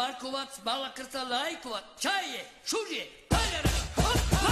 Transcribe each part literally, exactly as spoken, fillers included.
Markovac, Balakrta, Lajkovac, Čaje, Šužje, Paljara, hoppa!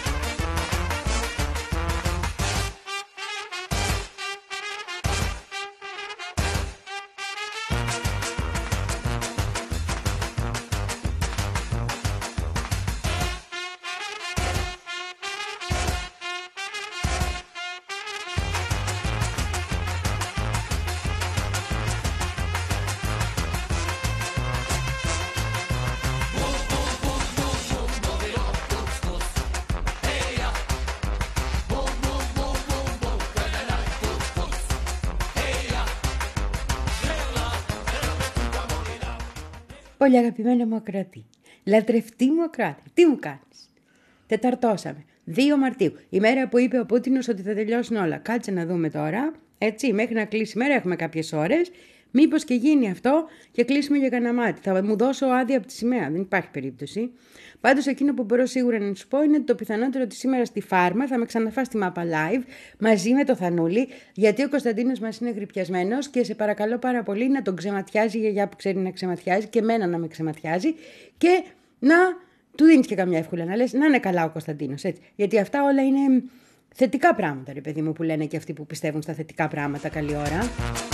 Πολύ αγαπημένα μου ακροατή, λατρευτή μου ακροάτη, τι μου κάνεις? Τεταρτώσαμε, δύο Μαρτίου, η μέρα που είπε ο Πούτινος ότι θα τελειώσουν όλα. Κάτσε να δούμε τώρα, έτσι, μέχρι να κλείσει η μέρα έχουμε κάποιες ώρες. Μήπως και γίνει αυτό και κλείσουμε για κανένα μάτι. Θα μου δώσω άδεια από τη σημαία, δεν υπάρχει περίπτωση. Πάντως εκείνο που μπορώ σίγουρα να σου πω είναι ότι το πιθανότερο ότι σήμερα στη Φάρμα θα με ξαναφάσει στη Μάπα Live μαζί με το Θανούλη, γιατί ο Κωνσταντίνος μας είναι γρυπιασμένος και σε παρακαλώ πάρα πολύ να τον ξεματιάζει η γιαγιά που ξέρει να ξεματιάζει και εμένα να με ξεματιάζει και να του δίνεις και καμιά εύκολα να λες να είναι καλά ο Κωνσταντίνος, έτσι. Γιατί αυτά όλα είναι θετικά πράγματα, ρε παιδί μου, που λένε και αυτοί που πιστεύουν στα θετικά πράγματα. Καλή ώρα.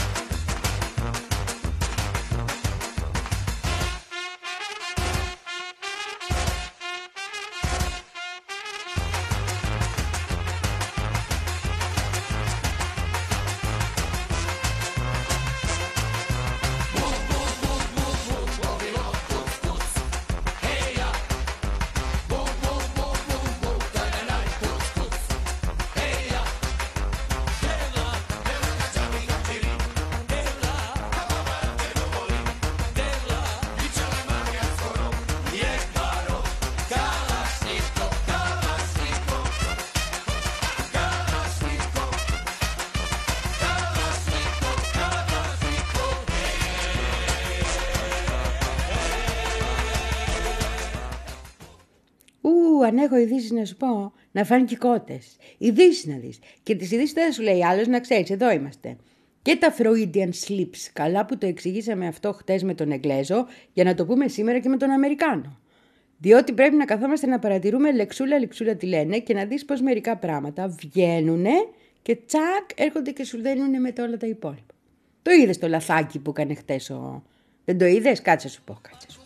Αν έχω ειδήσεις να σου πω, να φάνε και κότες. Ειδήσεις να δεις. Και τις ειδήσεις δεν σου λέει άλλος, να ξέρεις, εδώ είμαστε. Και τα Freudian slips, καλά που το εξηγήσαμε αυτό χτες με τον Εγγλέζο, για να το πούμε σήμερα και με τον Αμερικάνο. Διότι πρέπει να καθόμαστε να παρατηρούμε λεξούλα λεξούλα τι λένε και να δεις πως μερικά πράγματα βγαίνουνε και τσακ έρχονται και σου δένουνε μετά όλα τα υπόλοιπα. Το είδες το λαθάκι που έκανε χτες ο... Δεν το είδες? Κάτσε σου πω, κάτσε σου πω.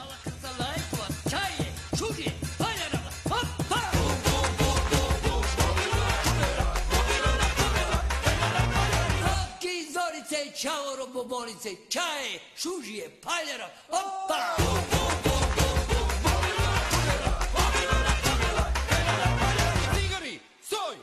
Ciao robobolice, čaje, šužije, paljara, hoppa! Cigari, soj!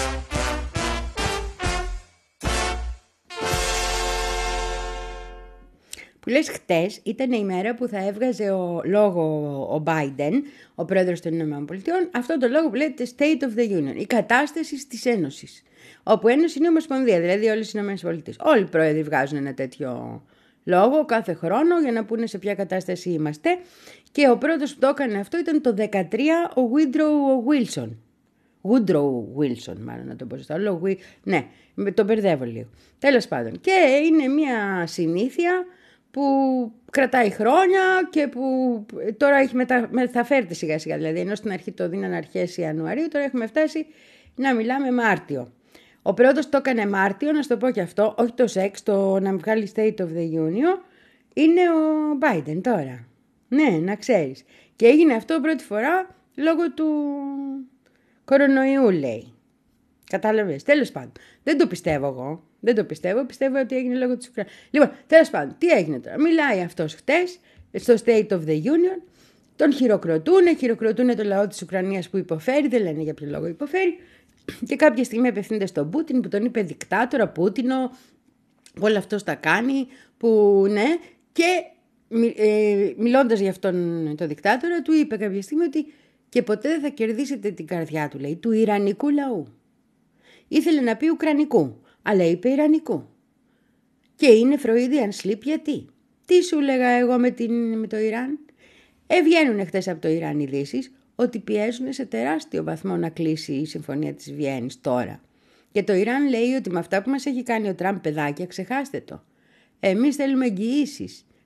Που λες χτες ήταν η μέρα που θα έβγαζε ο λόγο ο Biden, ο πρόεδρος των ΗΠΑ, αυτό το λόγο που λέγεται State of the Union, η κατάσταση της Ένωσης. Όπου Ένωση είναι Ομοσπονδία, δηλαδή όλες οι ΗΠΑ. Όλοι οι πρόεδροι βγάζουν ένα τέτοιο λόγο κάθε χρόνο για να πούνε σε ποια κατάσταση είμαστε. Και ο πρώτος που το έκανε αυτό ήταν το δεκατρία ο Woodrow Wilson. Woodrow Wilson, μάλλον να το πω σωστά. Ναι, τον μπερδεύω λίγο. Τέλος πάντων. Και είναι μια συνήθεια που κρατάει χρόνια και που τώρα έχει μετα... μεταφέρεται σιγά σιγά. Δηλαδή, ενώ στην αρχή το δίνανε αρχές Ιανουαρίου, τώρα έχουμε φτάσει να μιλάμε Μάρτιο. Ο πρώτος το έκανε Μάρτιο, να σου το πω και αυτό, όχι το σεξ, το να βγάλει State of the Union, είναι ο Biden τώρα. Ναι, να ξέρεις. Και έγινε αυτό πρώτη φορά λόγω του κορονοϊού, λέει. Κατάλαβες, τέλος πάντων. Δεν το πιστεύω εγώ. Δεν το πιστεύω, πιστεύω ότι έγινε λόγω της Ουκρανίας. Λοιπόν, τέλος πάντων, τι έγινε τώρα? Μιλάει αυτός χτες στο State of the Union, τον χειροκροτούνε, χειροκροτούνε το λαό της Ουκρανίας που υποφέρει, δεν λένε για ποιο λόγο υποφέρει. Και κάποια στιγμή απευθύνεται στον Πούτιν που τον είπε δικτάτορα, Πούτινο, όλο αυτό τα κάνει, που ναι, και ε, μιλώντας για αυτόν τον δικτάτορα του είπε κάποια στιγμή ότι και ποτέ δεν θα κερδίσετε την καρδιά του, λέει, του Ιρανικού λαού. Ήθελε να πει Ουκρανικού, αλλά είπε Ιρανικού. Και είναι Freudian slip γιατί. Τι σου λέγα εγώ με, την, με το Ιράν? Ε, βγαίνουν χτες από το Ιράν ειδήσεις ότι πιέζουν σε τεράστιο βαθμό να κλείσει η συμφωνία της Βιέννης τώρα. Και το Ιράν λέει ότι με αυτά που μας έχει κάνει ο Τραμπ, παιδάκια, ξεχάστε το. Εμείς θέλουμε εγγυήσεις.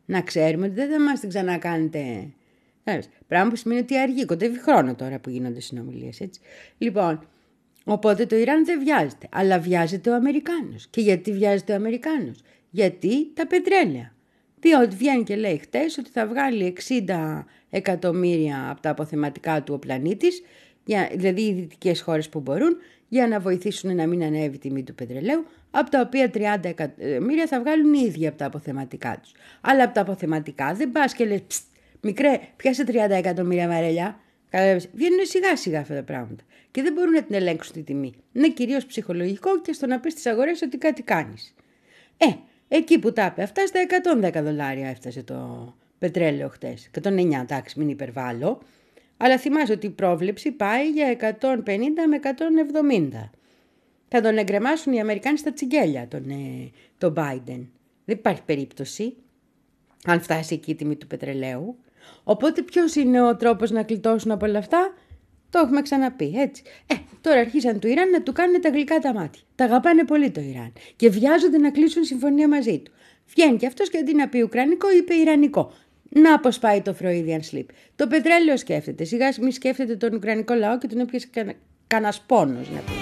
Να ξέρουμε ότι δεν θα μας την ξανακάνετε. Πράγμα που σημαίνει ότι αργεί, κοντεύει χρόνο τώρα που γίνονται συνομιλίες, έτσι. Λοιπόν, οπότε το Ιράν δεν βιάζεται, αλλά βιάζεται ο Αμερικάνος. Και γιατί βιάζεται ο Αμερικάνος? Γιατί τα πετρέλαια. Διότι βγαίνει και λέει χτες ότι θα βγάλει εξήντα εκατομμύρια από τα αποθεματικά του ο πλανήτης, δηλαδή οι δυτικές χώρες που μπορούν, για να βοηθήσουν να μην ανέβει η τιμή του πετρελαίου, από τα οποία τριάντα εκατομμύρια θα βγάλουν οι ίδιοι από τα αποθεματικά τους. Αλλά από τα αποθεματικά δεν πας και λες, ψτ, μικρέ, πιάσε τριάντα εκατομμύρια βαρέλια. Βγαίνουν σιγά σιγά αυτά τα πράγματα. Και δεν μπορούν να την ελέγξουν τη τιμή. Είναι κυρίως ψυχολογικό και στο να πεις στις αγορές ότι κάτι κάνεις. Ε, εκεί που τα είπε αυτά, στα εκατόν δέκα δολάρια έφτασε το πετρέλαιο χτες. εκατόν εννιά, εντάξει, μην υπερβάλλω. Αλλά θυμάσαι ότι η πρόβλεψη πάει για εκατόν πενήντα με εκατόν εβδομήντα. Θα τον εγκρεμάσουν οι Αμερικάνοι στα τσιγκέλια, τον, ε, τον Biden. Δεν υπάρχει περίπτωση, αν φτάσει εκεί η τιμή του πετρελαίου. Οπότε ποιος είναι ο τρόπος να γλιτώσουν από όλα αυτά? Το έχουμε ξαναπεί, έτσι. Ε, τώρα αρχίσαν του Ιράν να του κάνουν τα γλυκά τα μάτια. Τα αγαπάνε πολύ το Ιράν και βιάζονται να κλείσουν συμφωνία μαζί του. Βγαίνει και αυτός και αντί να πει ουκρανικό είπε ιρανικό. Να αποσπάει το Freudian slip. Το πετρέλαιο σκέφτεται. Σιγά μη σκέφτεται τον ουκρανικό λαό και τον έπιασε κανένα κανένας πόνος, να πούμε.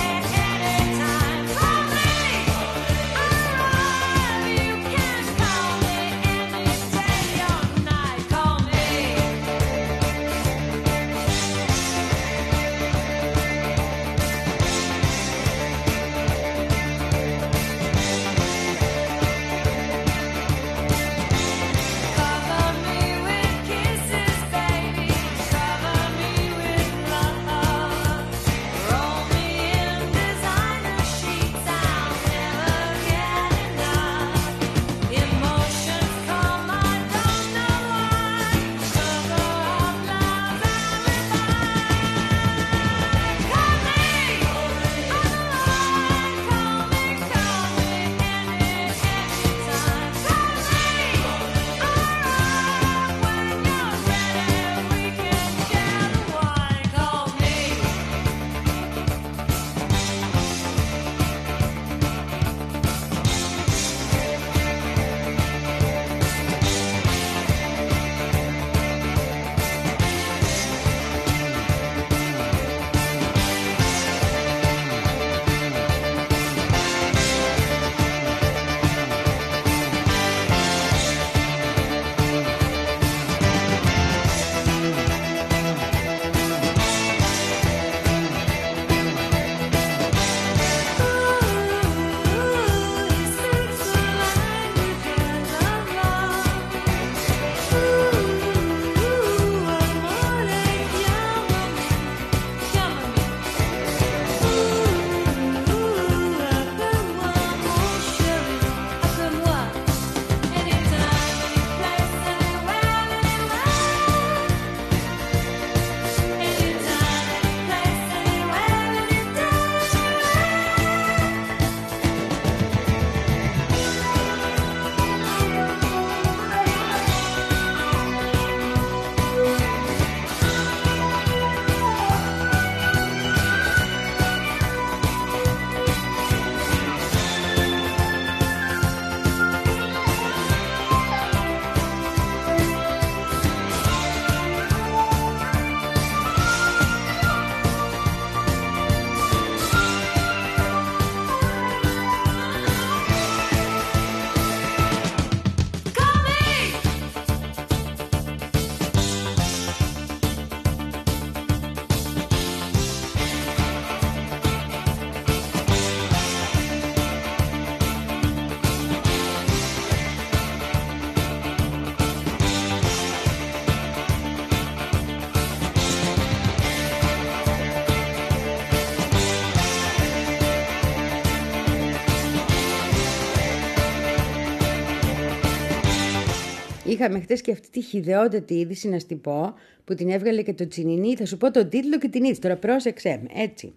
Είχαμε χτες και αυτή τη χυδαιότατη είδηση να στην πω, που την έβγαλε και το Τσινινί. Θα σου πω τον τίτλο και την είδηση. Τώρα πρόσεξέ με, έτσι.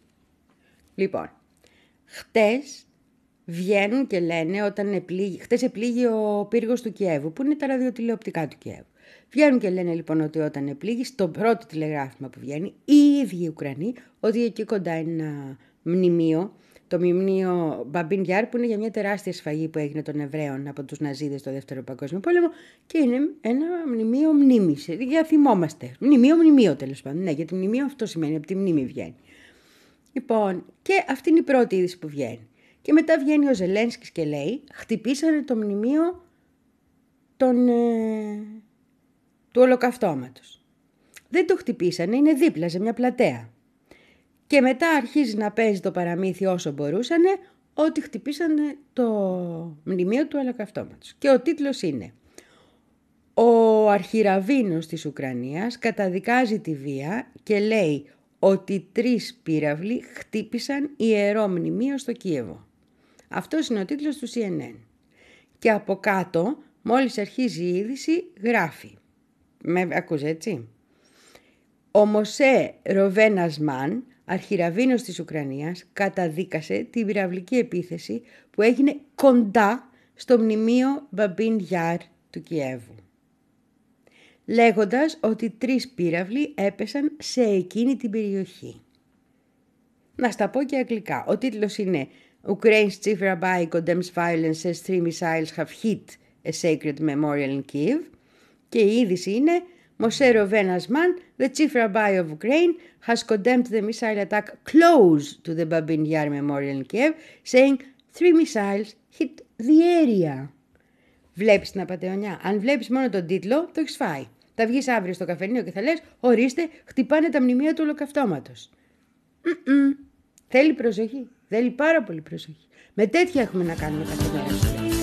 Λοιπόν, χτες βγαίνουν και λένε όταν επλήγει, χτες επλήγει ο πύργος του Κιέβου, που είναι τα ραδιοτηλεοπτικά του Κιέβου. Βγαίνουν και λένε λοιπόν ότι όταν επλήγει, στο πρώτο τηλεγράφημα που βγαίνει, οι ίδιοι οι Ουκρανοί, ότι εκεί κοντά είναι ένα μνημείο το μνημείο Μπαμπίν Γιάρ, που είναι για μια τεράστια σφαγή που έγινε των Εβραίων από τους Ναζίδες στο Δεύτερο Παγκόσμιο Πόλεμο, και είναι ένα μνημείο μνήμης, για θυμόμαστε. Μνημείο, μνημείο τέλος πάντων. Ναι, γιατί μνημείο αυτό σημαίνει, από τη μνήμη βγαίνει. Λοιπόν, και αυτή είναι η πρώτη είδηση που βγαίνει. Και μετά βγαίνει ο Ζελένσκις και λέει, χτυπήσανε το μνημείο των, ε, του Ολοκαυτώματος. Δεν το χτυπήσανε, είναι δίπλα σε μια πλατεία. Και μετά αρχίζει να παίζει το παραμύθι όσο μπορούσανε ότι χτυπήσανε το μνημείο του Ολοκαυτώματος. Και ο τίτλος είναι «Ο αρχιραβίνος της Ουκρανίας καταδικάζει τη βία και λέει ότι τρεις πύραυλοι χτύπησαν ιερό μνημείο στο Κίεβο». Αυτός είναι ο τίτλος του σι εν εν. Και από κάτω, μόλις αρχίζει η είδηση, γράφει. Με ακούς έτσι. Ο Μωσέ Ροβένασμαν, αρχιραβίνος της Ουκρανίας, καταδίκασε την πυραυλική επίθεση που έγινε κοντά στο μνημείο Μπαμπίν Γιάρ του Κιέβου, λέγοντας ότι τρεις πύραυλοι έπεσαν σε εκείνη την περιοχή. Να στα πω και αγγλικά. Ο τίτλος είναι Ukraine's Chief Rabbi condemns violence as three missiles have hit a sacred memorial in Kyiv. Και η είδηση είναι Moshe Rovenasman, the Chief Rabbi of Ukraine, has condemned the missile attack close to the Babin Yar Memorial in Kiev, saying three missiles hit the area. Βλέπεις την απατεωνιά. Αν βλέπεις μόνο τον τίτλο, το έχεις φάει. Θα βγεις αύριο στο καφενείο και θα λες, ορίστε, χτυπάνε τα μνημεία του Ολοκαυτώματος. Mm-mm. Θέλει προσοχή. Θέλει πάρα πολύ προσοχή. Με τέτοια έχουμε να κάνουμε κάθε μέρα.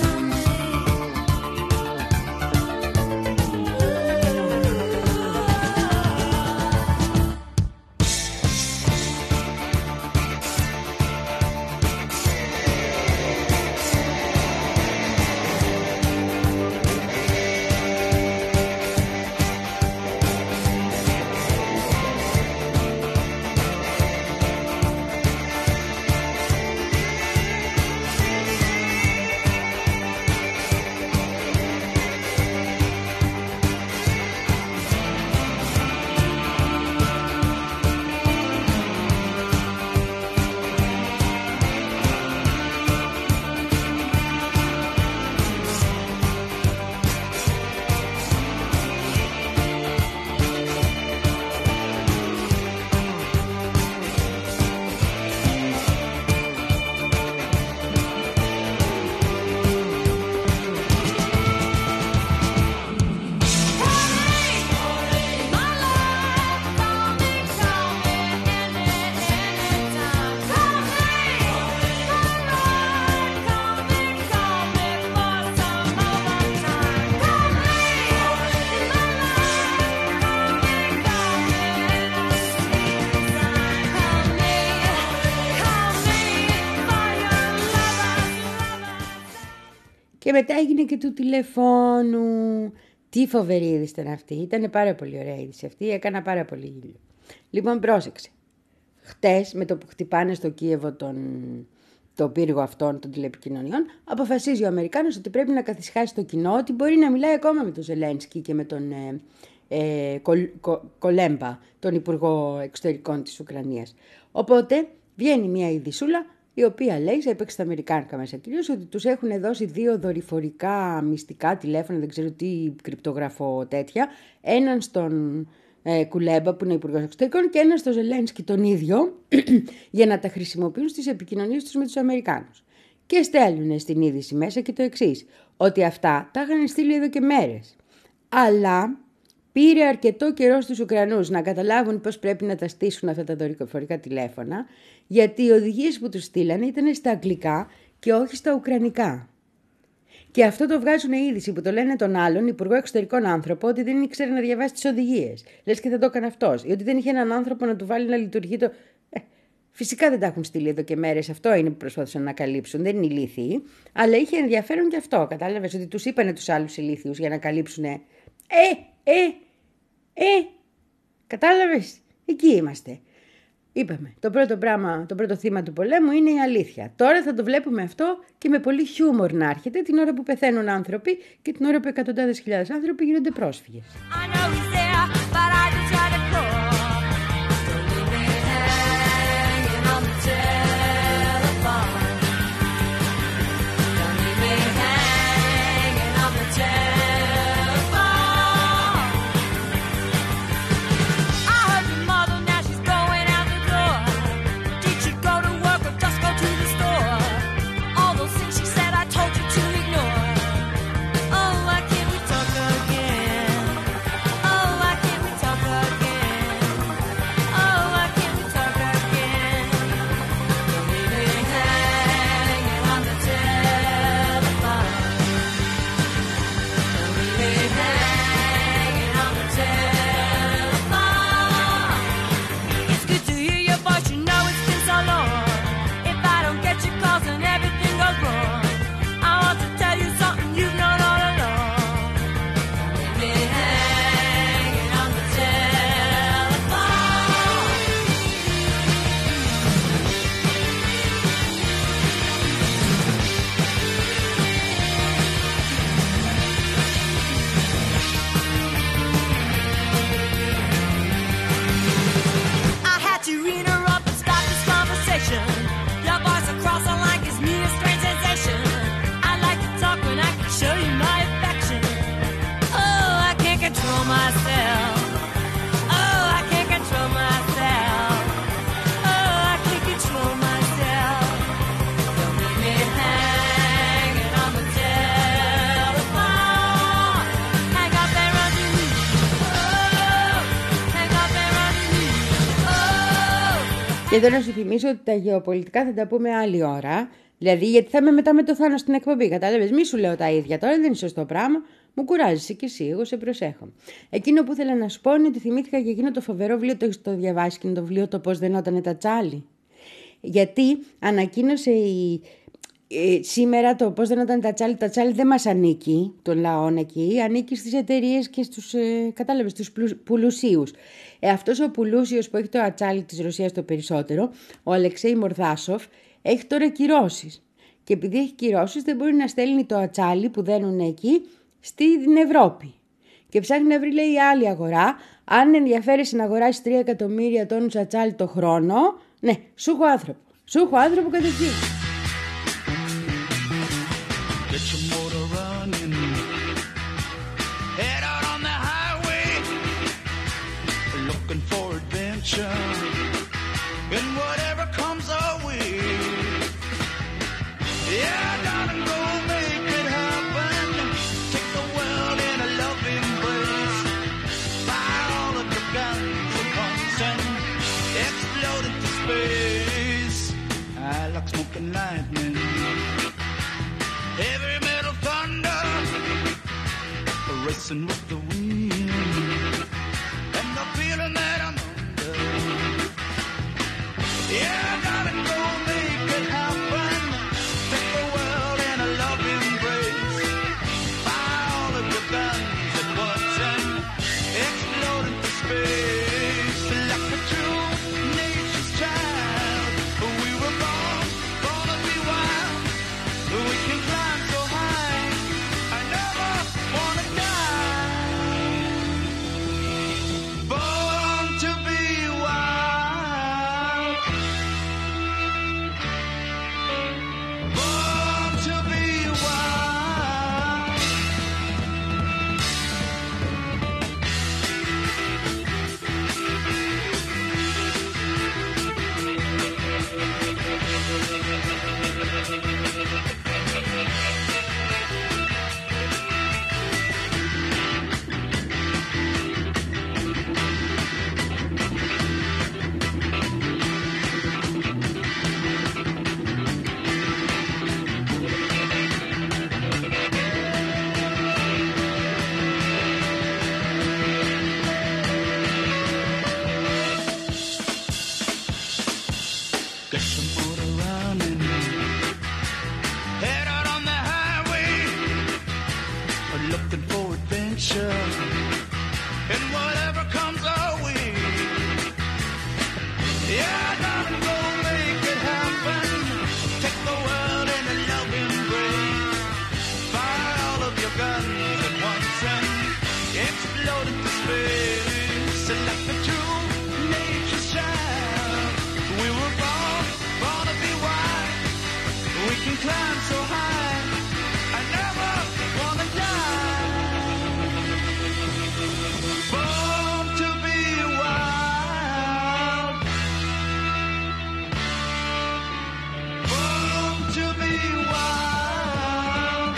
Και μετά έγινε και του τηλεφώνου. Τι φοβερή είδηση ήταν αυτή. Ήταν πάρα πολύ ωραία είδηση αυτή. Έκανα πάρα πολύ γέλιο. Λοιπόν, πρόσεξε. Χτες, με το που χτυπάνε στο Κίεβο τον, το πύργο αυτών των τηλεπικοινωνιών, αποφασίζει ο Αμερικάνος ότι πρέπει να καθισχάσει το κοινό, ότι μπορεί να μιλάει ακόμα με τον Ζελένσκι και με τον ε, ε, Κολ, Κο, Κολέμπα, τον Υπουργό Εξωτερικών της Ουκρανίας. Οπότε βγαίνει μια ειδισούλα, η οποία λέει, σε έπαιξε τα αμερικάνικα μέσα κυρίως, ότι τους έχουν δώσει δύο δορυφορικά μυστικά τηλέφωνα, δεν ξέρω τι κρυπτογραφό τέτοια, έναν στον ε, Κουλέμπα που είναι υπουργός εξωτερικών και έναν στον Ζελένσκι τον ίδιο, για να τα χρησιμοποιούν στις επικοινωνίες τους με τους Αμερικάνους. Και στέλνουν στην είδηση μέσα και το εξής, ότι αυτά τα είχαν στείλει εδώ και μέρες. Αλλά πήρε αρκετό καιρό στους Ουκρανούς να καταλάβουν πώς πρέπει να τα στήσουν αυτά τα δορυφορικά τηλέφωνα, γιατί οι οδηγίες που τους στείλανε ήταν στα αγγλικά και όχι στα ουκρανικά. Και αυτό το βγάζουν είδηση που το λένε τον άλλον, υπουργό εξωτερικών άνθρωπο, ότι δεν ήξερε να διαβάσει τις οδηγίες. Λες και θα το έκανε αυτός. Ή ότι δεν είχε έναν άνθρωπο να του βάλει να λειτουργεί το. Ε, φυσικά δεν τα έχουν στείλει εδώ και μέρες. Αυτό είναι που προσπάθησαν να καλύψουν. Δεν είναι ηλίθιοι. Αλλά είχε ενδιαφέρον και αυτό. Κατάλαβες ότι τους είπανε τους άλλους ηλίθιους για να καλύψουν. Ε, ε, ε. Κατάλαβες. Εκεί είμαστε. Είπαμε, το πρώτο πράγμα, το πρώτο θύμα του πολέμου είναι η αλήθεια. Τώρα θα το βλέπουμε αυτό και με πολύ χιούμορ να έρχεται την ώρα που πεθαίνουν άνθρωποι και την ώρα που εκατοντάδες χιλιάδες άνθρωποι γίνονται πρόσφυγες. εδώ να σου θυμίσω ότι τα γεωπολιτικά θα τα πούμε άλλη ώρα. Δηλαδή, γιατί θα είμαι μετά με το Θάνο στην εκπομπή. Κατάλαβες, μη σου λέω τα ίδια τώρα, δεν είναι σωστό πράγμα. Μου κουράζεσαι κι εσύ, εγώ σε προσέχω. Εκείνο που ήθελα να σου πω είναι ότι θυμήθηκα για εκείνο το φοβερό βιβλίο, το έχεις το διαβάσει, και είναι το βιβλίο το πώς δενότανε τα τσάλι. Γιατί ανακοίνωσε η. Ε, σήμερα το πώς δεν ήταν τα τσάλι, τα τσάλι δεν μας ανήκει των λαών εκεί, ανήκει στις εταιρείες και στους, ε, κατάλαβες, στους πουλουσίους. Ε, αυτός ο πουλούσιος που έχει το ατσάλι της Ρωσίας το περισσότερο, ο Αλεξέη Μορδάσοφ, έχει τώρα κυρώσεις. Και επειδή έχει κυρώσεις δεν μπορεί να στέλνει το ατσάλι που δένουν εκεί στην Ευρώπη. Και ψάχνει να βρει, λέει, άλλη αγορά. Αν ενδιαφέρεσαι να αγοράσεις τρία εκατομμύρια τόνους ατσάλι το χρόνο, ναι, σου έχω άνθρωπο. Σου έχω άνθρωπο κατευθείαν. Get your motor running, head out on the highway, looking for adventure, and whatever comes our way. Yeah, darling, go make it happen, take the world in a loving embrace, buy all of the guns and pumps and explode into space. I like smoking lightning, heavy metal thunder, racing with the wind, and the feeling that I'm under. Yeah, I gotta go make it happen, take the world in a loving embrace, buy all of your guns at once and explode into space. Like a true nature's child, we were born, born to be wild. We can climb so high, I never wanna die. Born to be wild. Born to be wild. Get some motor running, head out on the highway, looking for adventure, and whatever comes our way. Yeah, darling, go make it happen, take the world in a loving embrace, fire all of your guns at once and explode into space. Like the true nature's child, we were born, born to be wild. We can climb so high, I never wanna die. Born to be wild. Born to be wild.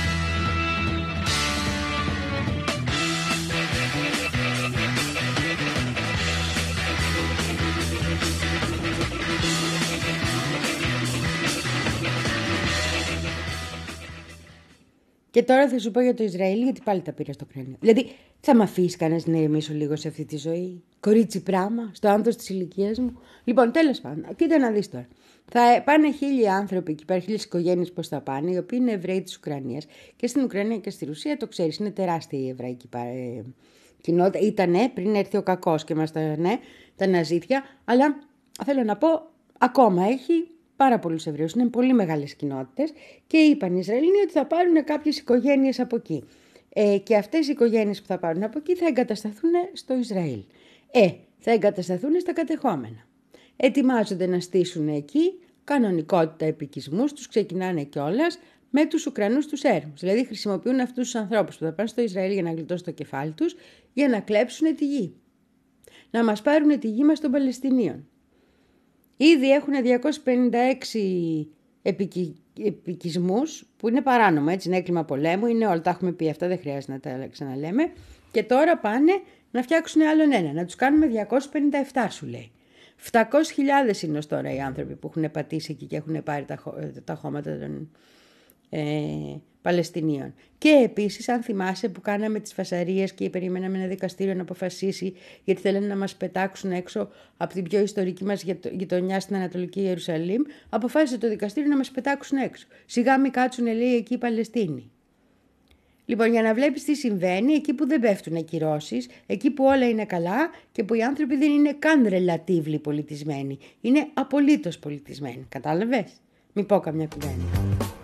Και τώρα θα σου πω για το Ισραήλ, γιατί πάλι τα πήρα στο κρανίο. Δηλαδή, θα με αφήσει κανένα να ηρεμήσω λίγο σε αυτή τη ζωή? Κορίτσι πράμα, στο άνθος της ηλικίας μου. Λοιπόν, τέλος πάντων, κοίτα να δεις τώρα. Θα πάνε χίλιοι άνθρωποι εκεί πέρα, χίλιες οικογένειες πώς θα πάνε, οι οποίοι είναι Εβραίοι της Ουκρανίας. Και στην Ουκρανία και στη Ρωσία, το ξέρεις, είναι τεράστια η εβραϊκή ε, κοινότητα. Ήτανε πριν έρθει ο κακός και μας τα, ναι, τα ναζίτια, αλλά θέλω να πω, ακόμα έχει πάρα πολλούς Εβραίους, είναι πολύ μεγάλες κοινότητες και είπαν οι Ισραηλοί ότι θα πάρουν κάποιες οικογένειες από εκεί. Ε, και αυτές οι οικογένειες που θα πάρουν από εκεί θα εγκατασταθούν στο Ισραήλ. Ε, θα εγκατασταθούν στα κατεχόμενα. Ετοιμάζονται να στήσουν εκεί κανονικότητα επικισμούς, τους ξεκινάνε κιόλας με τους Ουκρανούς τους έρμους. Δηλαδή χρησιμοποιούν αυτούς τους ανθρώπους που θα πάνε στο Ισραήλ για να γλιτώσουν το κεφάλι τους, για να κλέψουν τη γη. Να μας πάρουν τη γη μας των Παλαιστινίων. Ήδη έχουν διακόσιους πενήντα έξι επικι... επικισμούς που είναι παράνομα, έτσι, είναι έγκλημα πολέμου, είναι όλα, τα έχουμε πει αυτά, δεν χρειάζεται να τα ξαναλέμε. Και τώρα πάνε να φτιάξουν άλλον ένα, να τους κάνουμε διακόσιους πενήντα επτά σου λέει. επτακόσιες χιλιάδες είναι ως τώρα οι άνθρωποι που έχουν πατήσει εκεί και έχουν πάρει τα, τα χώματα των ε, Παλαιστινίων. Και επίσης, αν θυμάσαι που κάναμε τις φασαρίες και περιμέναμε ένα δικαστήριο να αποφασίσει, γιατί θέλανε να μας πετάξουν έξω από την πιο ιστορική μας γειτονιά στην Ανατολική Ιερουσαλήμ, αποφάσισε το δικαστήριο να μας πετάξουν έξω. Σιγά μη κάτσουν, λέει, εκεί οι Παλαιστίνοι. Λοιπόν, για να βλέπεις τι συμβαίνει, εκεί που δεν πέφτουν ακυρώσεις, εκεί που όλα είναι καλά και που οι άνθρωποι δεν είναι καν relatively πολιτισμένοι. Είναι απολύτως πολιτισμένοι. Κατάλαβες? Μη πω καμιά κουβέντα.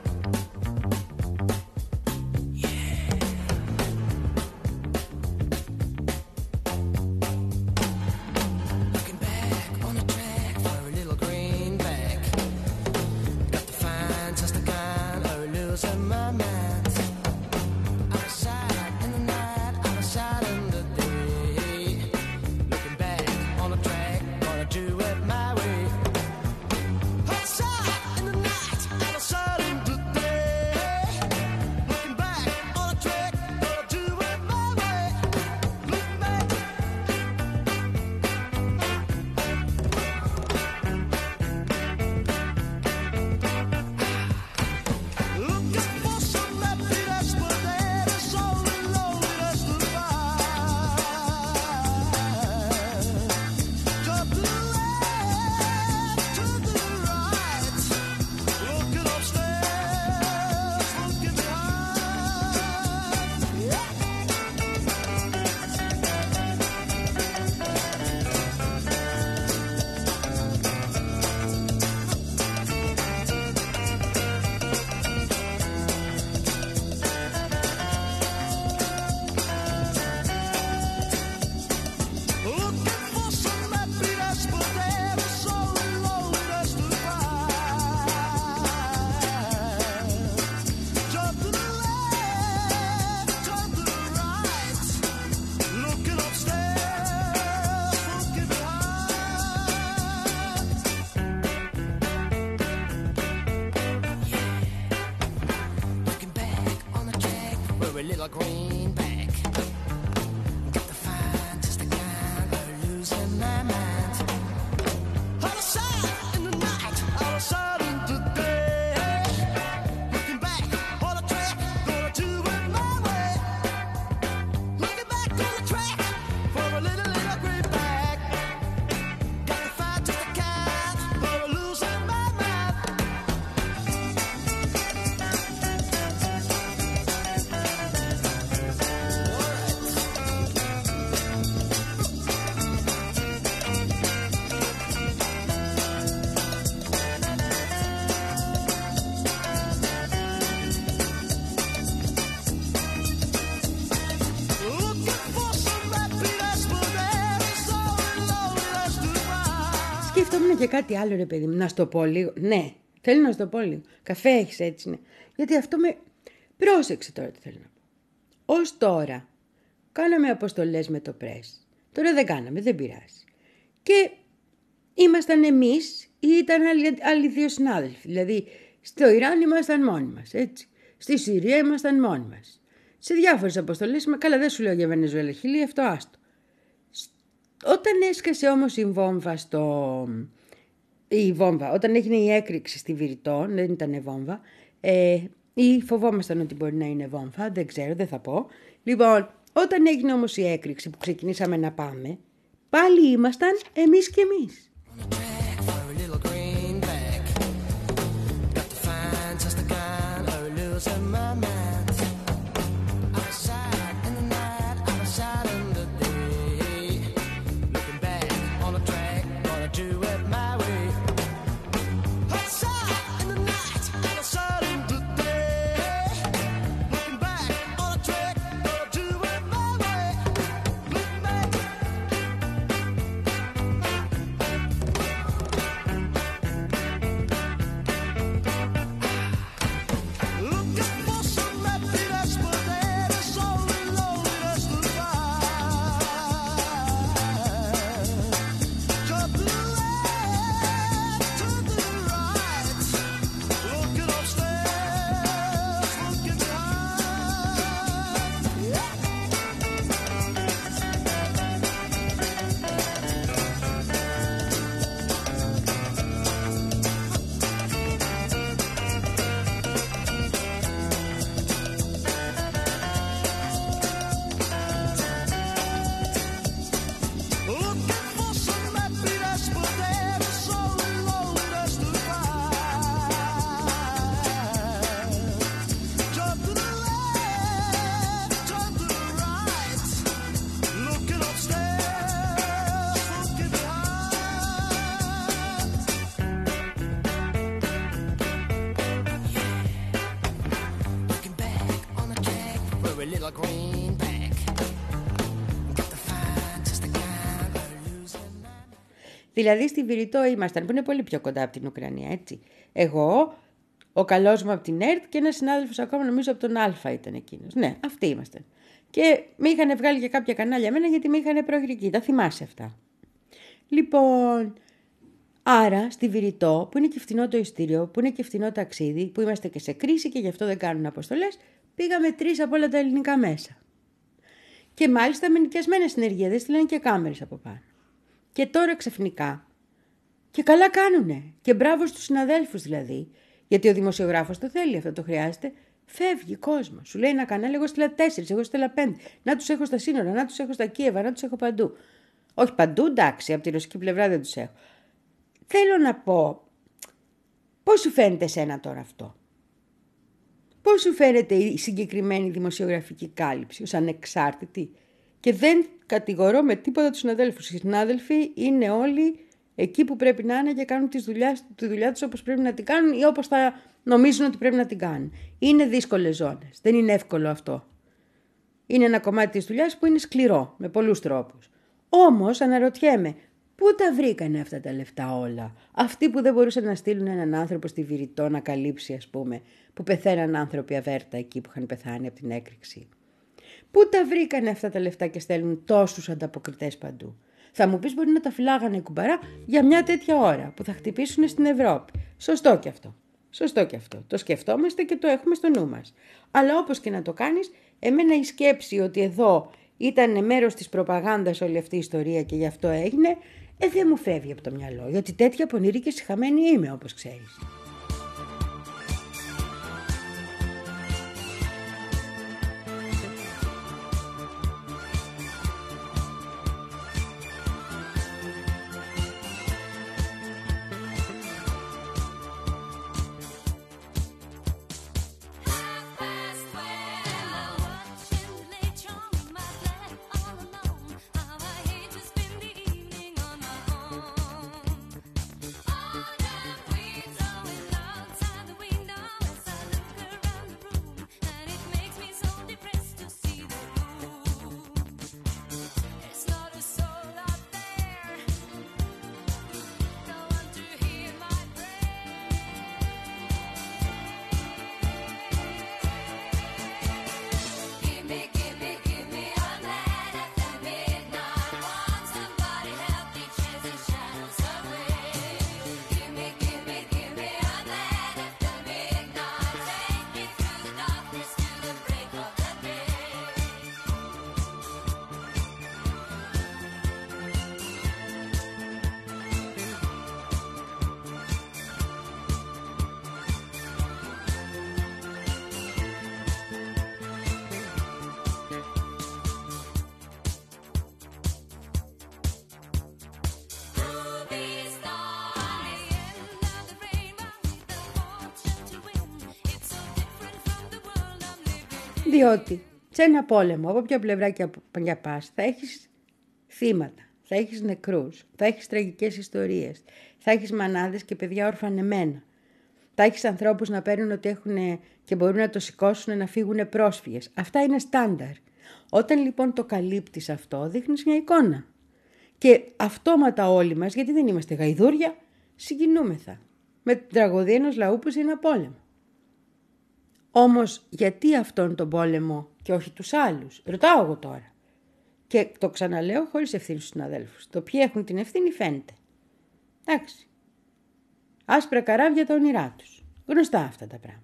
Σκεφτόμουν και κάτι άλλο, ρε παιδί μου, να στο πω λίγο. Ναι, θέλω να στο πω λίγο. Καφέ έχεις, έτσι είναι. Γιατί αυτό με... Πρόσεξε τώρα τι θέλω να πω. Ως τώρα κάναμε αποστολές με το πρέσ. Τώρα δεν κάναμε, δεν πειράζει. Και ήμασταν εμείς ή ήταν άλλοι, άλλοι δύο συνάδελφοι. Δηλαδή στο Ιράν ήμασταν μόνοι μας, έτσι. Στη Συρία ήμασταν μόνοι μας. Σε διάφορες αποστολές, καλά δεν σου λέω για Βενεζουέλα, Χιλή, αυτό άστο. Όταν έσκασε όμως η βόμβα στο... Η βόμβα, όταν έγινε η έκρηξη στη Βηρητό, δεν ήταν βόμβα, ε, ή φοβόμασταν ότι μπορεί να είναι βόμβα, δεν ξέρω, δεν θα πω. Λοιπόν, όταν έγινε όμως η έκρηξη που ξεκινήσαμε να πάμε, πάλι ήμασταν εμείς και εμείς. Δηλαδή στη Βηρητό ήμασταν, που είναι πολύ πιο κοντά από την Ουκρανία, έτσι. Εγώ, ο καλός μου από την ΕΡΤ και ένας συνάδελφος ακόμα, νομίζω από τον Α ήταν εκείνος. Ναι, αυτοί ήμασταν. Και με είχαν βγάλει και κάποια κανάλια εμένα γιατί με είχαν προεδρική. Τα θυμάσαι αυτά. Λοιπόν, άρα στη Βηρητό, που είναι και φτηνό το ειστήριο, που είναι και φτηνό ταξίδι, που είμαστε και σε κρίση και γι' αυτό δεν κάνουν αποστολές, πήγαμε τρεις από όλα τα ελληνικά μέσα. Και μάλιστα με νοικιασμένες συνεργεία, δεν στείλαν και κάμερες από πάνω. Και τώρα ξαφνικά, και καλά κάνουνε, και μπράβο στους συναδέλφους δηλαδή, γιατί ο δημοσιογράφος το θέλει, αυτό το χρειάζεται, φεύγει κόσμο. Σου λέει ένα κανάλι, εγώ στείλα τέσσερις, εγώ στείλα πέντε. Να τους έχω στα σύνορα, να τους έχω στα Κίεβα, να τους έχω παντού. Όχι παντού, εντάξει, από τη ρωσική πλευρά δεν τους έχω. Θέλω να πω, πώς σου φαίνεται εσένα τώρα αυτό? Πώς σου φαίνεται η συγκεκριμένη δημοσιογραφική κάλυψη ως ανεξάρτητη? Και δεν κατηγορώ με τίποτα τους συναδέλφους. Οι συνάδελφοι είναι όλοι εκεί που πρέπει να είναι και κάνουν τις δουλειάς, τη δουλειά τους όπως πρέπει να την κάνουν ή όπως θα νομίζουν ότι πρέπει να την κάνουν. Είναι δύσκολες ζώνες. Δεν είναι εύκολο αυτό. Είναι ένα κομμάτι της δουλειάς που είναι σκληρό με πολλούς τρόπους. Όμως αναρωτιέμαι, πού τα βρήκανε αυτά τα λεφτά όλα? Αυτοί που δεν μπορούσαν να στείλουν έναν άνθρωπο στη Βηρητό να καλύψει, ας πούμε, που πεθαίναν άνθρωποι αβέρτα εκεί που είχαν πεθάνει από την έκρηξη. Πού τα βρήκανε αυτά τα λεφτά και στέλνουν τόσους ανταποκριτές παντού? Θα μου πεις, μπορεί να τα φυλάγανε κουμπαρά για μια τέτοια ώρα που θα χτυπήσουν στην Ευρώπη. Σωστό και αυτό. Σωστό και αυτό. Το σκεφτόμαστε και το έχουμε στο νου μας. Αλλά όπως και να το κάνεις, εμένα η σκέψη ότι εδώ ήταν μέρος της προπαγάνδας όλη αυτή η ιστορία και γι' αυτό έγινε, ε, δεν μου φεύγει από το μυαλό. Γιατί τέτοια πονηρή και σιχαμένη είμαι, όπως ξέρεις. Διότι σε ένα πόλεμο, από όποια πλευρά και για πας, θα έχεις θύματα, θα έχεις νεκρούς, θα έχεις τραγικές ιστορίες, θα έχεις μανάδες και παιδιά ορφανεμένα. Θα έχεις ανθρώπους να παίρνουν ότι έχουν και μπορούν να το σηκώσουν να φύγουν πρόσφυγες. Αυτά είναι στάνταρ. Όταν λοιπόν το καλύπτεις αυτό, δείχνεις μια εικόνα. Και αυτόματα όλοι μας, γιατί δεν είμαστε γαϊδούρια, συγκινούμεθα με την τραγωδία ενός λαού που ζει ένα πόλεμο. Όμως γιατί αυτόν τον πόλεμο και όχι τους άλλους? Ρωτάω εγώ τώρα. Και το ξαναλέω χωρίς ευθύνη στους συναδέλφους. Το ποιοι έχουν την ευθύνη φαίνεται. Εντάξει. Άσπρα καράβια τα όνειρά τους. Γνωστά αυτά τα πράγματα.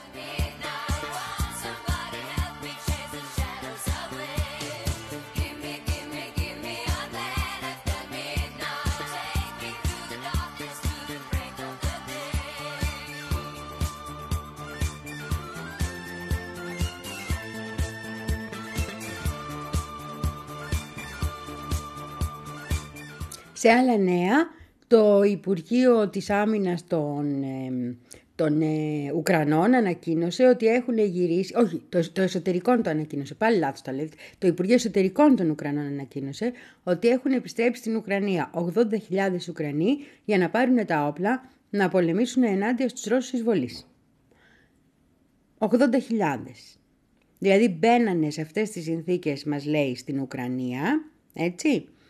Σε άλλα νέα, το Υπουργείο της Άμυνας των, ε, των ε, Ουκρανών ανακοίνωσε ότι έχουν γυρίσει, όχι, το, το εσωτερικών το ανακοίνωσε, πάλι λάθος τα λέτε, το Υπουργείο Εσωτερικών των Ουκρανών ανακοίνωσε ότι έχουν επιστρέψει στην Ουκρανία ογδόντα χιλιάδες Ουκρανοί για να πάρουν τα όπλα να πολεμήσουν ενάντια στους Ρώσους εισβολείς. ογδόντα χιλιάδες. Δηλαδή μπαίνανε σε αυτές τις συνθήκες, μας λέει, στην Ουκρανία, έτσι,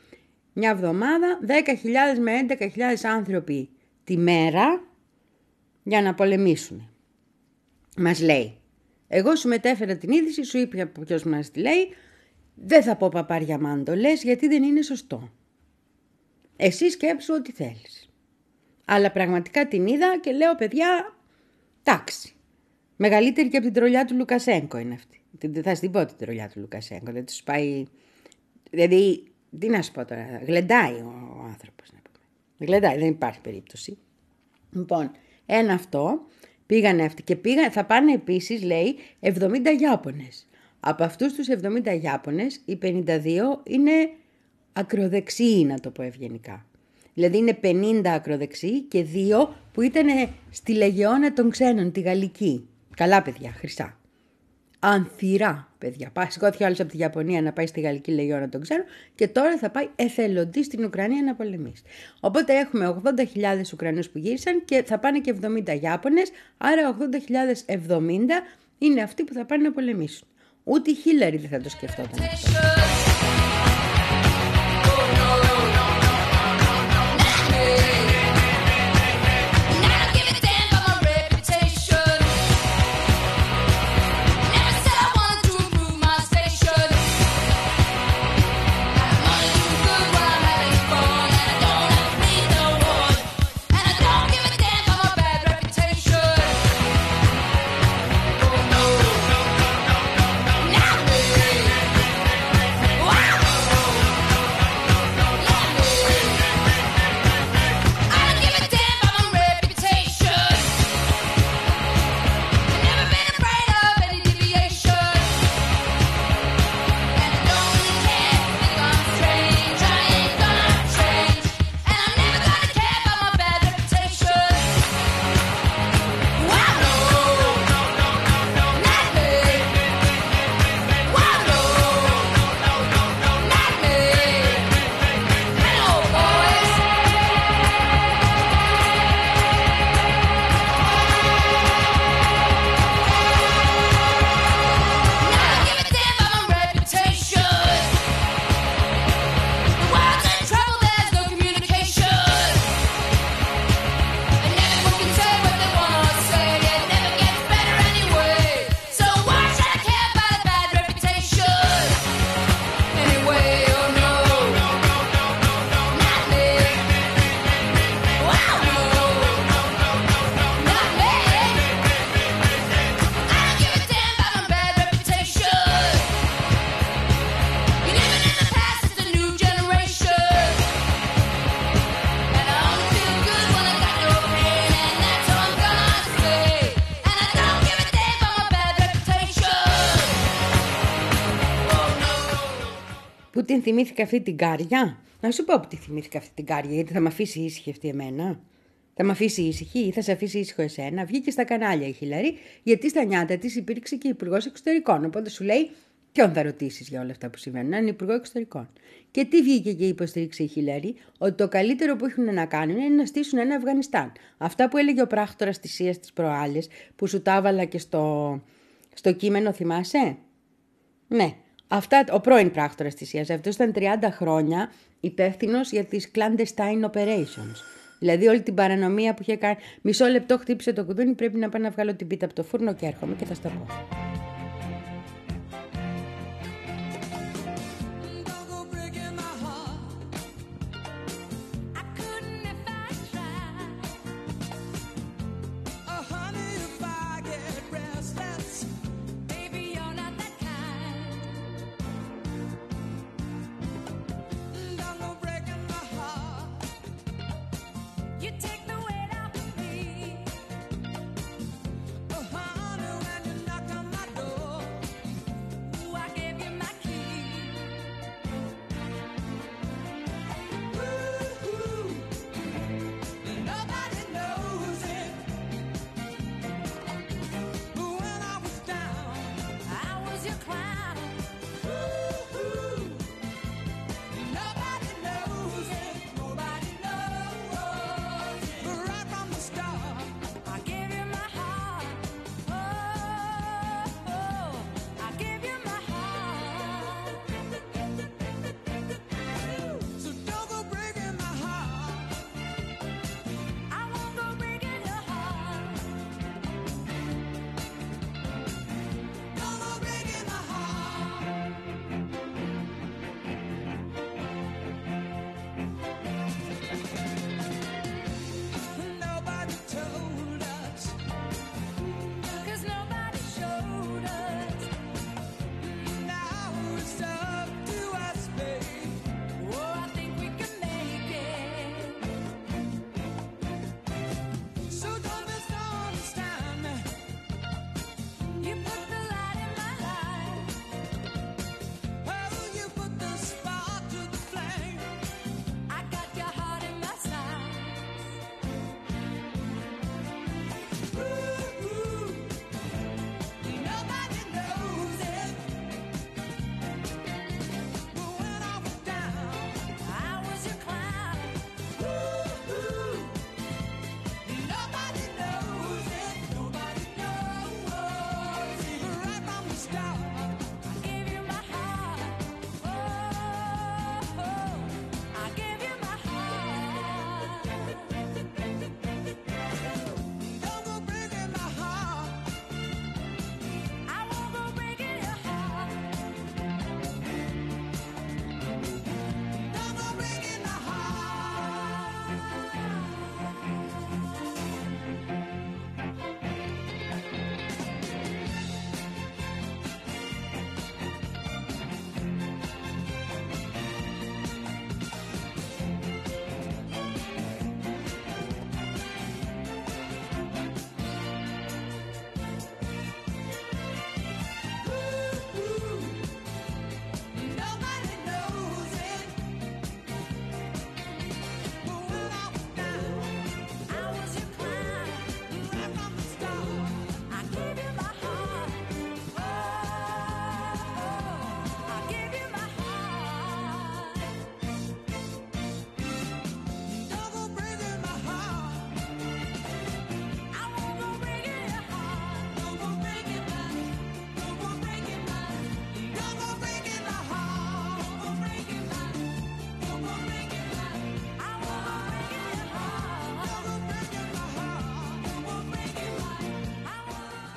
μια εβδομάδα δέκα χιλιάδες με έντεκα χιλιάδες άνθρωποι τη μέρα για να πολεμήσουν. Μας λέει. Εγώ σου μετέφερα την είδηση, σου είπε ποιος μας τη λέει. Δεν θα πω παπάρια μάν το λες, γιατί δεν είναι σωστό. Εσύ σκέψου ό,τι θέλεις. Αλλά πραγματικά την είδα και λέω, παιδιά, τάξη. Μεγαλύτερη και από την τρολιά του Λουκασένκο είναι αυτή. Θα στην πω την τρολιά του Λουκασένκο. Δεν τους πάει. Δηλαδή, τι να σου πω τώρα, γλεντάει ο, ο άνθρωπος. Να πούμε. Γλεντάει, δεν υπάρχει περίπτωση. Λοιπόν, ένα αυτό. Πήγανε αυτοί και πήγαν, θα πάνε επίσης, λέει, εβδομήντα Ιάπωνες. Από αυτούς τους εβδομήντα Ιάπωνες, οι πενήντα δύο είναι ακροδεξιοί, να το πω ευγενικά. Δηλαδή είναι πενήντα ακροδεξιοί και δύο που ήταν στη Λεγεώνα των Ξένων, τη Γαλλική. Καλά παιδιά, χρυσά. Ανθυρά παιδιά. Σηκώθηκε άλλος από τη Ιαπωνία να πάει στη Γαλλική Λεγεώνα των Ξένων και τώρα θα πάει εθελοντή στην Ουκρανία να πολεμήσει. Οπότε έχουμε ογδόντα χιλιάδες Ουκρανούς που γύρισαν και θα πάνε και εβδομήντα Ιάπωνες, άρα ογδόντα χιλιάδες εβδομήντα είναι αυτοί που θα πάνε να πολεμήσουν. Ούτε η Χίλαρη δεν θα το σκεφτόταν αυτό. Που την θυμήθηκα αυτή την κάρια. Να σου πω που τη θυμήθηκα αυτή την κάρια, γιατί θα με αφήσει ήσυχη αυτή εμένα. Θα με αφήσει ήσυχη ή θα σε αφήσει ήσυχο εσένα. Βγήκε στα κανάλια η Χίλαρη, γιατί στα νιάτα της υπήρξε και υπουργός εξωτερικών. Οπότε σου λέει, ποιον θα ρωτήσεις για όλα αυτά που συμβαίνουν, είναι υπουργό εξωτερικών. Και τι βγήκε και υποστήριξε η Χίλαρη, ότι το καλύτερο που έχουν να κάνουν είναι να στήσουν ένα Αφγανιστάν. Αυτά που έλεγε ο πράκτορας της Σίας τις προάλλες, που σου τα έβαλα και στο, στο κείμενο, θυμάσαι. Ναι. Αυτά, ο πρώην πράκτορας της Σίας, αυτός ήταν τριάντα χρόνια υπεύθυνος για τις clandestine operations. Δηλαδή όλη την παρανομία που είχε κάνει. Μισό λεπτό χτύπησε το κουδούνι, πρέπει να πάω να βγάλω την πίτα από το φούρνο και έρχομαι και θα στο πω. Honey, when you knock on my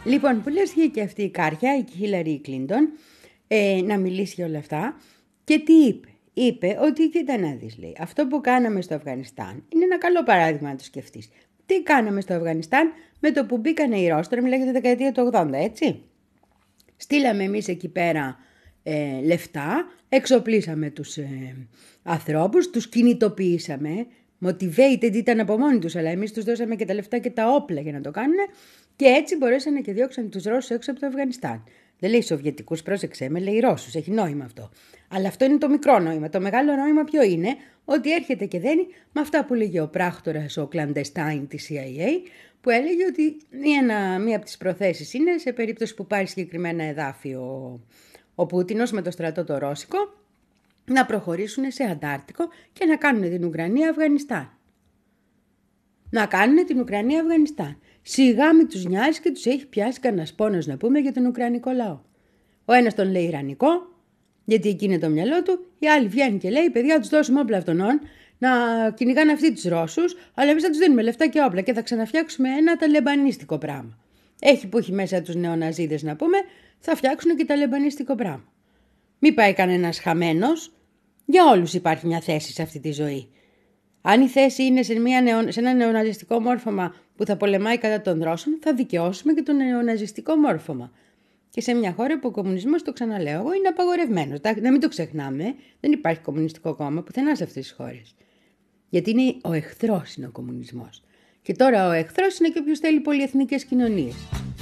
Λοιπόν, που λες και αυτή η Κάρια, η Χίλαρη Κλίντον, ε, να μιλήσει για όλα αυτά. Και τι είπε? Είπε ότι, κοίτα να δεις, λέει, αυτό που κάναμε στο Αφγανιστάν είναι ένα καλό παράδειγμα να το σκεφτείς. Τι κάναμε στο Αφγανιστάν με το που μπήκανε οι Ρώσοι, τώρα μιλάει για τη δεκαετία του ογδόντα, έτσι. Στείλαμε εμείς εκεί πέρα ε, λεφτά, εξοπλίσαμε τους ε, ανθρώπους, τους κινητοποιήσαμε, motivated ήταν από μόνοι τους, αλλά εμείς τους δώσαμε και τα λεφτά και τα όπλα για να το κάνουν και έτσι μπορέσανε και διώξαν τους Ρώσους έξω από το Αφγανιστάν. Δεν λέει Σοβιετικούς, πρόσεξε με, λέει Ρώσους, έχει νόημα αυτό. Αλλά αυτό είναι το μικρό νόημα. Το μεγάλο νόημα ποιο είναι? Ότι έρχεται και δένει με αυτά που λέγε ο πράκτορας, ο Κλαντεστάιν της σι άι έι, που έλεγε ότι μία, μία από τις προθέσεις είναι σε περίπτωση που πάρει συγκεκριμένα εδάφιο ο Πούτινος με το στρατό το Ρώσικο, να προχωρήσουν σε Αντάρτικο και να κάνουν την Ουκρανία Αφγανιστάν. Να κάνουν την Ουκρανία Αφγανιστάν. Σιγά μην τους νοιάζει και τους έχει πιάσει κανένας πόνος να πούμε για τον Ουκρανικό λαό. Ο ένας τον λέει Ιρανικό, γιατί εκεί είναι το μυαλό του, η άλλη βγαίνει και λέει: παιδιά, τους δώσουμε όπλα αυτονών να κυνηγάνε αυτοί τους Ρώσους, αλλά εμείς θα τους δίνουμε λεφτά και όπλα και θα ξαναφτιάξουμε ένα ταλεμπανίστικο πράγμα. Έχει που έχει μέσα τους νεοναζίδες να πούμε, θα φτιάξουν και ταλεμπανίστικο πράγμα. Μην πάει κανένας χαμένος, για όλους υπάρχει μια θέση σε αυτή τη ζωή. Αν η θέση είναι σε, μια νεο... σε ένα νεοναζιστικό μόρφωμα που θα πολεμάει κατά των Ρώσων, θα δικαιώσουμε και το νεοναζιστικό μόρφωμα. Και σε μια χώρα που ο κομμουνισμός, το ξαναλέω εγώ, είναι απαγορευμένος. Να μην το ξεχνάμε, δεν υπάρχει κομμουνιστικό κόμμα πουθενά σε αυτές τις χώρες. Γιατί είναι ο εχθρός είναι ο κομμουνισμός. Και τώρα ο εχθρός είναι και όποιος θέλει πολυεθνικές κοινωνίες.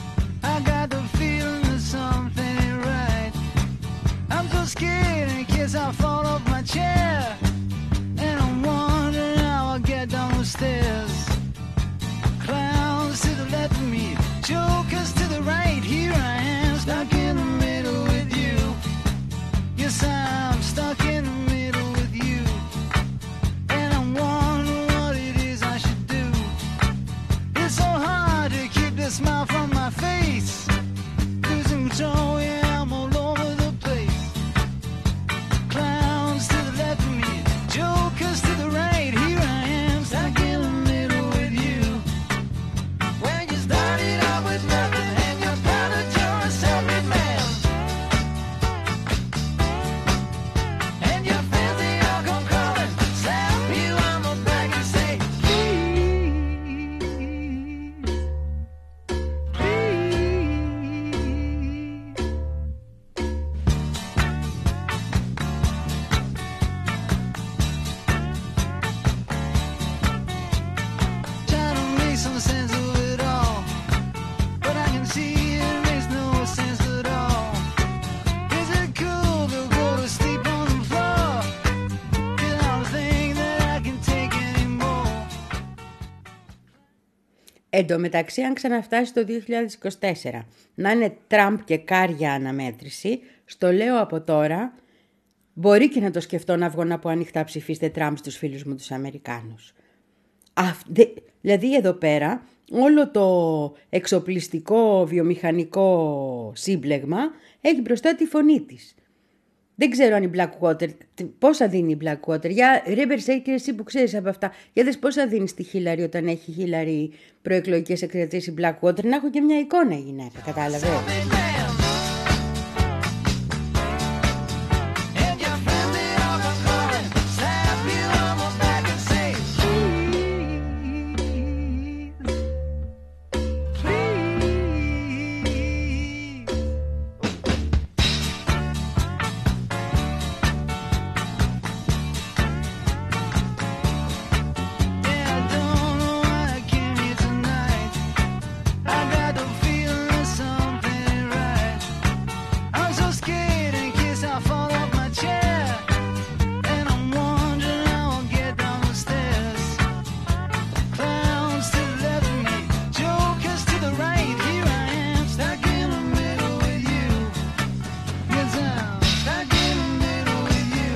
Clowns to the left of me, jokers to the right. Here I am, stuck in the middle with you. Yes, I'm stuck in the middle with you. And I'm wondering what it is I should do. It's so hard to keep the smile from my face. Losing control, yeah, I'm all over the place. Clowns to the left of me, jokers to the right. Here I am, stuck in the middle with you. When you started out with nothing and you found that you're a self-made man, and your friends they all come crawling, slap you on the back and say, please, please. Trying to make some sense of it all, but I can see it makes no sense at all. Is it cool to go to sleep on the floor? 'Cause I don't think that I can take anymore. Εν τω μεταξύ, αν ξαναφτάσει το δύο χιλιάδες είκοσι τέσσερα να είναι Τραμπ και Κάρια αναμέτρηση, στο λέω από τώρα, μπορεί και να το σκεφτώ να βγω να πω ανοιχτά ψηφίστε Τραμπ στους φίλους μου τους Αμερικάνους. Αυ, δε, δηλαδή εδώ πέρα όλο το εξοπλιστικό βιομηχανικό σύμπλεγμα έχει μπροστά τη φωνή της. Δεν ξέρω αν η Blackwater, πόσα δίνει η Blackwater. Για ρε Μπερσέη και εσύ που ξέρεις από αυτά, για δες πόσα δίνει στη Χίλαρη όταν έχει Χίλαρη προεκλογικές εκστρατείες η Blackwater. Να έχω και μια εικόνα η γυναίκα, κατάλαβες. Self-made man. And your friends they all come crawling, slap you on the back and say, please, please. Yeah, I don't know why I came here tonight. I got the feeling that something ain't right. I'm so scared in case I fall off my chair, and I'm wondering how I'll get down the stairs. Clowns to the left of me, jokers to the right. Here I am, stuck in the middle with you. Yes, I'm stuck in the middle with you.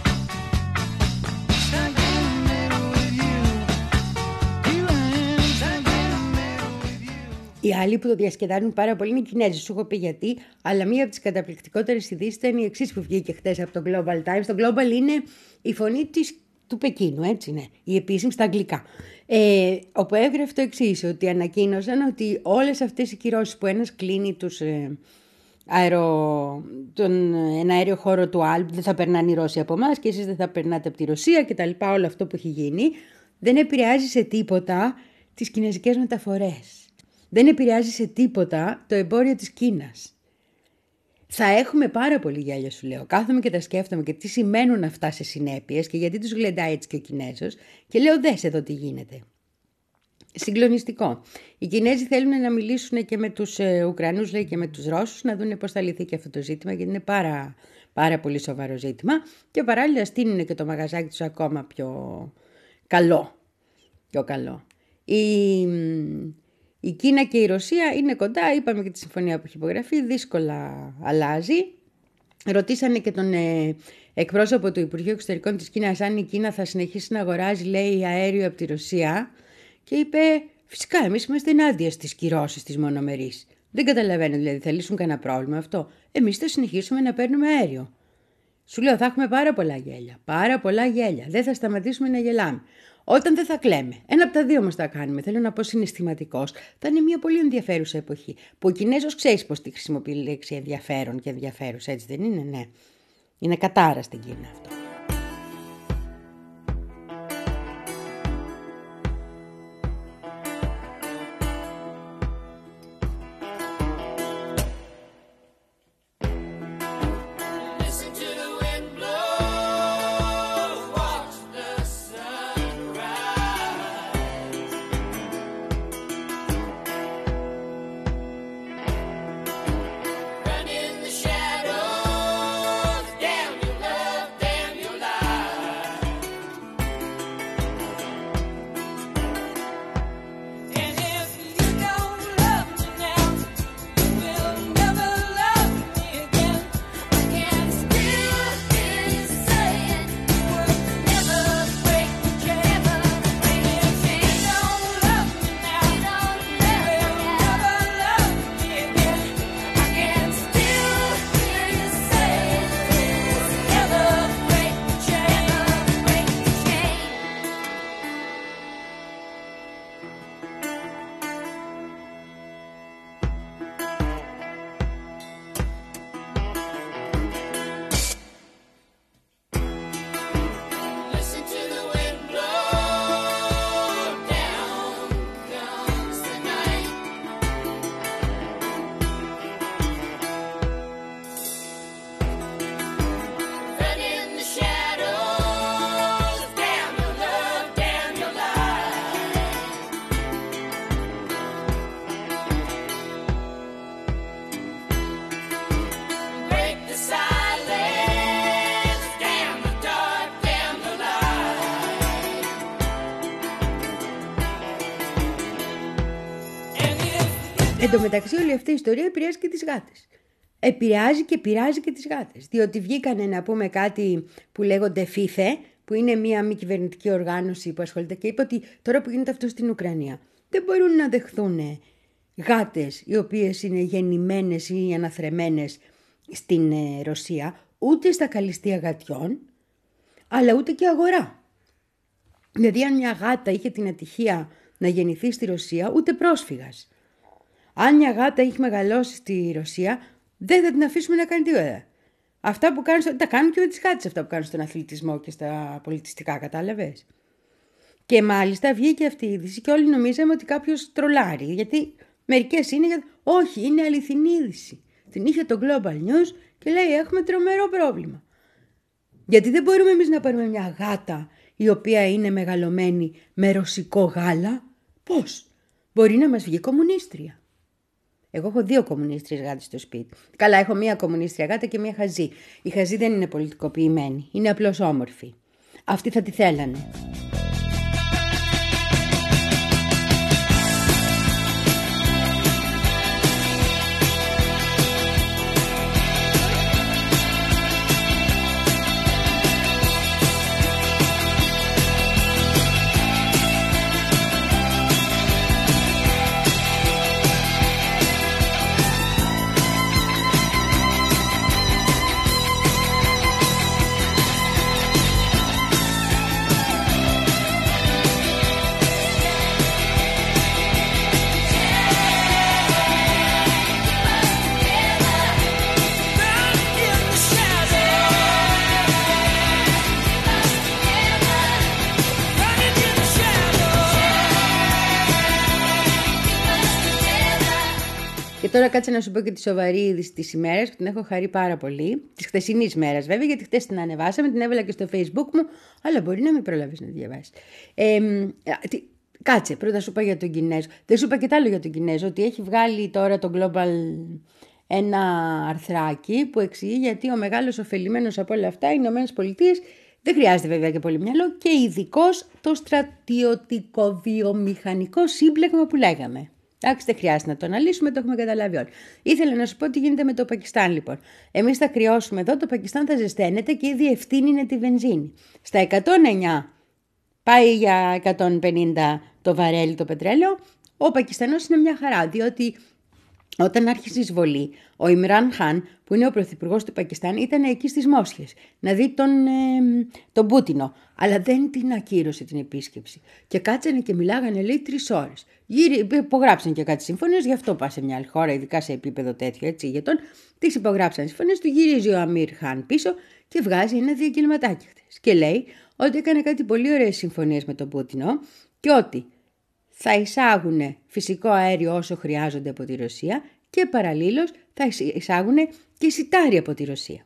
Stuck in the middle with you. Here I am, stuck in the middle with you. Οι άλλοι που το διασκεδάζουν πάρα πολύ είναι οι Κινέζοι. Σου έχω πει γιατί, αλλά μία από τις καταπληκτικότερες ειδήσεις ήταν η εξής που βγήκε χτες από το Global Times. Το Global είναι η φωνή της του Πεκίνου, έτσι ναι, η επίσημη στα αγγλικά. Ε, όπου έγραφε το εξής, ότι ανακοίνωσαν ότι όλες αυτές οι κυρώσεις που ένας κλείνει τους, ε, αερο, τον ένα αέριο χώρο του Άλπ, δεν θα περνάνε οι Ρώσοι από εμάς και εσείς δεν θα περνάτε από τη Ρωσία και τα λοιπά, όλο αυτό που έχει γίνει, δεν επηρεάζει σε τίποτα τις κινέζικες μεταφορές. Δεν επηρεάζει σε τίποτα το εμπόριο της Κίνας. Θα έχουμε πάρα πολύ γέλιο, σου λέω. Κάθομαι και τα σκέφτομαι και τι σημαίνουν αυτά σε συνέπειες και γιατί τους γλεντάει έτσι και ο Κινέζος και λέω δες εδώ τι γίνεται. Συγκλονιστικό. Οι Κινέζοι θέλουν να μιλήσουν και με τους ε, Ουκρανούς, λέει, και με τους Ρώσους, να δουν πώς θα λυθεί και αυτό το ζήτημα, γιατί είναι πάρα, πάρα πολύ σοβαρό ζήτημα και παράλληλα στείλουν και το μαγαζάκι τους ακόμα πιο καλό. Πιο καλό. Η... Η Κίνα και η Ρωσία είναι κοντά, είπαμε και τη συμφωνία που έχει υπογραφεί, δύσκολα αλλάζει. Ρωτήσανε και τον ε, εκπρόσωπο του Υπουργείου Εξωτερικών της Κίνας αν η Κίνα θα συνεχίσει να αγοράζει, λέει, αέριο από τη Ρωσία και είπε φυσικά εμείς είμαστε ενάντια στις κυρώσεις της μονομερής. Δεν καταλαβαίνω, δηλαδή θα λύσουν κανένα πρόβλημα αυτό. Εμείς θα συνεχίσουμε να παίρνουμε αέριο. Σου λέω θα έχουμε πάρα πολλά γέλια, πάρα πολλά γέλια, δεν θα σταματήσουμε να γελάμε. Όταν δεν θα κλαίμε. Ένα από τα δύο όμως θα κάνουμε. Θέλω να πω συναισθηματικός. Θα είναι μια πολύ ενδιαφέρουσα εποχή. Που ο Κινέζος ξέρει πως τη χρησιμοποιεί η λέξη ενδιαφέρον και ενδιαφέρουσα. Έτσι δεν είναι, ναι. Είναι κατάρα στην Κίνα αυτό. Εν τω μεταξύ όλη αυτή η ιστορία επηρεάζει και τις γάτες. Επηρεάζει και πειράζει και τις γάτες. Διότι βγήκανε να πούμε κάτι που λέγονται φίθε, που είναι μια μη κυβερνητική οργάνωση που ασχολείται και είπε ότι τώρα που γίνεται αυτό στην Ουκρανία δεν μπορούν να δεχθούν γάτες οι οποίες είναι γεννημένες ή αναθρεμένες στην Ρωσία, ούτε στα καλλιστεία γατιών, αλλά ούτε και αγορά. Δηλαδή αν μια γάτα είχε την ατυχία να γεννηθεί στη Ρωσία, ούτε πρόσφυγας. Αν μια γάτα έχει μεγαλώσει στη Ρωσία, δεν θα την αφήσουμε να κάνει τίποτα. Αυτά που κάνουν, τα κάνουν και με τις γάτες αυτά που κάνουν στον αθλητισμό και στα πολιτιστικά, κατάλαβες. Και μάλιστα βγήκε αυτή η είδηση και όλοι νομίζαμε ότι κάποιος τρολάρει, γιατί μερικές είναι, για... όχι, είναι αληθινή είδηση. Την είχε το Global News και λέει έχουμε τρομερό πρόβλημα. Γιατί δεν μπορούμε εμείς να πάρουμε μια γάτα η οποία είναι μεγαλωμένη με ρωσικό γάλα. Πώς? Μπορεί να μας βγει κομμουνίστρια. Εγώ έχω δύο κομμουνίστριες γάτες στο σπίτι. Καλά, έχω μία κομμουνίστρια γάτα και μία χαζή. Η χαζή δεν είναι πολιτικοποιημένη, είναι απλώς όμορφη. Αυτοί θα τη θέλανε. τώρα κάτσε να σου πω και τη σοβαρή είδηση της ημέρας που την έχω χαρεί πάρα πολύ. Της χθεσινής μέρας βέβαια, γιατί χθες την ανεβάσαμε, την έβαλα και στο Facebook μου, αλλά μπορεί να μην προλάβεις να τη διαβάσεις. Ε, τι, κάτσε, πρώτα σου είπα για τον Κινέζο. Δεν σου είπα και τ' άλλο για τον Κινέζο, ότι έχει βγάλει τώρα το Global ένα αρθράκι που εξηγεί γιατί ο μεγάλος ωφελημένος από όλα αυτά, οι Ηνωμένες Πολιτείες, δεν χρειάζεται βέβαια και πολύ μυαλό, και ειδικώς το στρατιωτικό-βιομηχανικό σύμπλεγμα που λέγαμε. Εντάξει, δεν χρειάζεται να το αναλύσουμε, το έχουμε καταλάβει όλοι. Ήθελα να σου πω τι γίνεται με το Πακιστάν λοιπόν. Εμείς θα κρυώσουμε εδώ, το Πακιστάν θα ζεσταίνεται και ήδη ευθύνη είναι τη βενζίνη. Στα εκατόν εννιά πάει για εκατόν πενήντα το βαρέλι το πετρέλαιο. Ο Πακιστανός είναι μια χαρά, διότι όταν άρχισε η εισβολή, ο Ιμράν Χαν, που είναι ο πρωθυπουργός του Πακιστάν, ήταν εκεί στις Μόσχες να δει τον, ε, τον Πούτινο. Αλλά δεν την ακύρωσε την επίσκεψη. Και κάτσανε και μιλάγανε, λέει, τρεις ώρες. Γύρι, υπογράψαν και κάτι συμφωνίες, γι' αυτό πας σε μια άλλη χώρα, ειδικά σε επίπεδο τέτοιο, έτσι, ηγετών. Τις υπογράψαν συμφωνίες, του γυρίζει ο Αμίρ Χαν πίσω και βγάζει ένα διακυλματάκι χτες. Και λέει ότι έκανε κάτι πολύ ωραίες συμφωνίες με τον Πούτινο και ότι θα εισάγουν φυσικό αέριο όσο χρειάζονται από τη Ρωσία και παραλλήλως θα εισάγουν και σιτάρι από τη Ρωσία.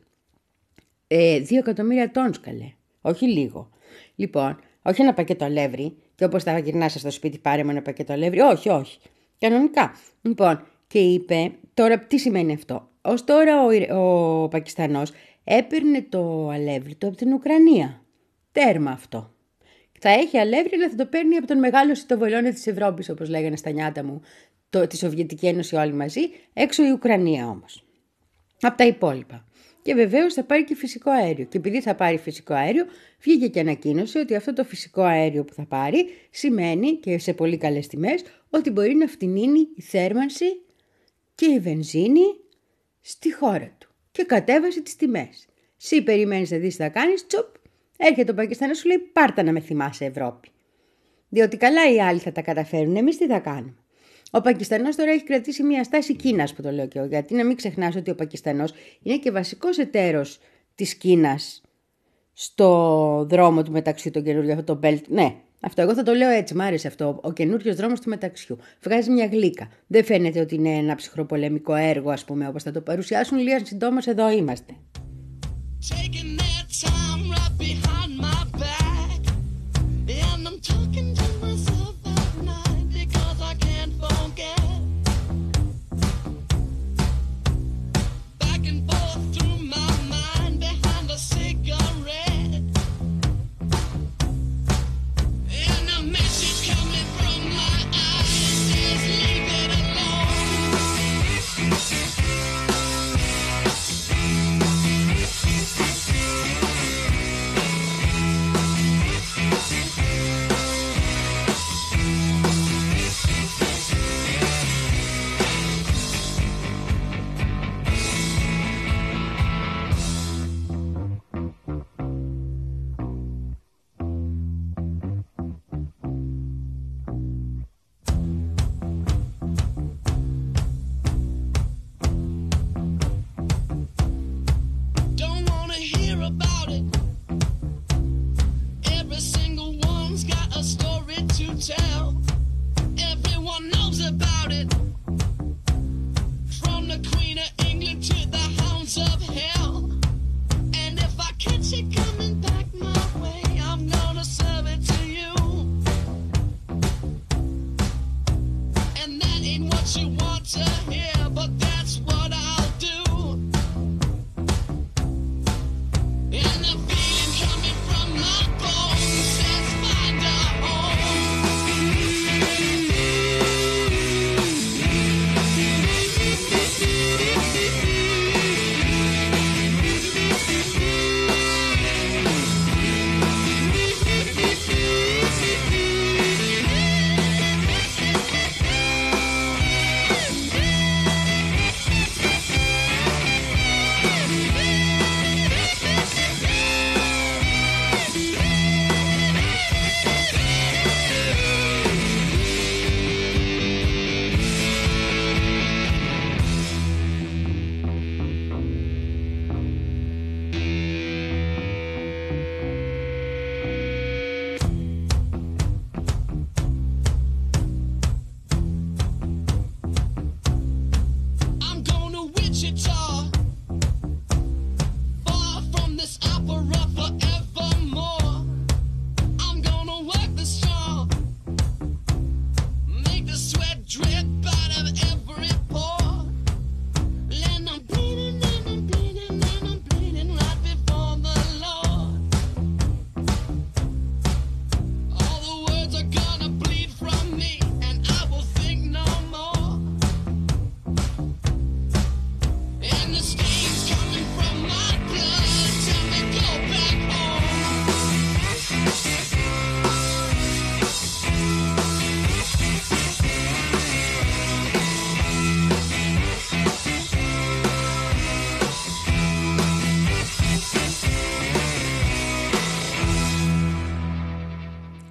Ε, δύο εκατομμύρια τόνους καλέ, όχι λίγο. Λοιπόν, όχι ένα πακέτο αλεύρι και όπως θα γυρνάς στο σπίτι πάρε με ένα πακέτο αλεύρι, όχι, όχι, κανονικά. Λοιπόν, και είπε, τώρα τι σημαίνει αυτό. Ως τώρα ο, ο Πακιστανός έπαιρνε το αλεύρι του από την Ουκρανία. Τέρμα αυτό. Θα έχει αλεύρι, αλλά θα το παίρνει από τον μεγάλο σιτοβολώνα της Ευρώπης, όπως λέγανε στα νιάτα μου, το, τη Σοβιετική Ένωση όλοι μαζί, έξω η Ουκρανία όμως. Από τα υπόλοιπα. Και βεβαίως θα πάρει και φυσικό αέριο. Και επειδή θα πάρει φυσικό αέριο, βγήκε και ανακοίνωσε ότι αυτό το φυσικό αέριο που θα πάρει σημαίνει, και σε πολύ καλές τιμές, ότι μπορεί να φτηνίνει η θέρμανση και η βενζίνη στη χώρα του. Και κατέβασε τις τιμές. Συ περιμένεις να δεις τι θα κάνεις, τσουπ. Έρχεται ο Πακιστανός, σου λέει πάρτα να με θυμάσαι Ευρώπη. Διότι καλά οι άλλοι θα τα καταφέρουν, εμείς τι θα κάνουμε. Ο Πακιστανός τώρα έχει κρατήσει μια στάση Κίνας που το λέω και εγώ, γιατί να μην ξεχνάς ότι ο Πακιστανός είναι και βασικός εταίρος της Κίνας στο δρόμο του μεταξύ των καινούριων, αυτό το belt. Ναι, αυτό εγώ θα το λέω έτσι, μ' άρεσε αυτό, ο καινούριος δρόμος του μεταξιού. Βγάζει μια γλύκα. Δεν φαίνεται ότι είναι ένα ψυχροπολεμικό έργο, ας πούμε, όπως θα το παρουσιάσουν λίγα συντόμως, εδώ είμαστε. Time right behind my back, and I'm talking to myself at night because I can't forget. Back and forth through my mind behind a cigarette, and a message coming from my eyes says leave it alone.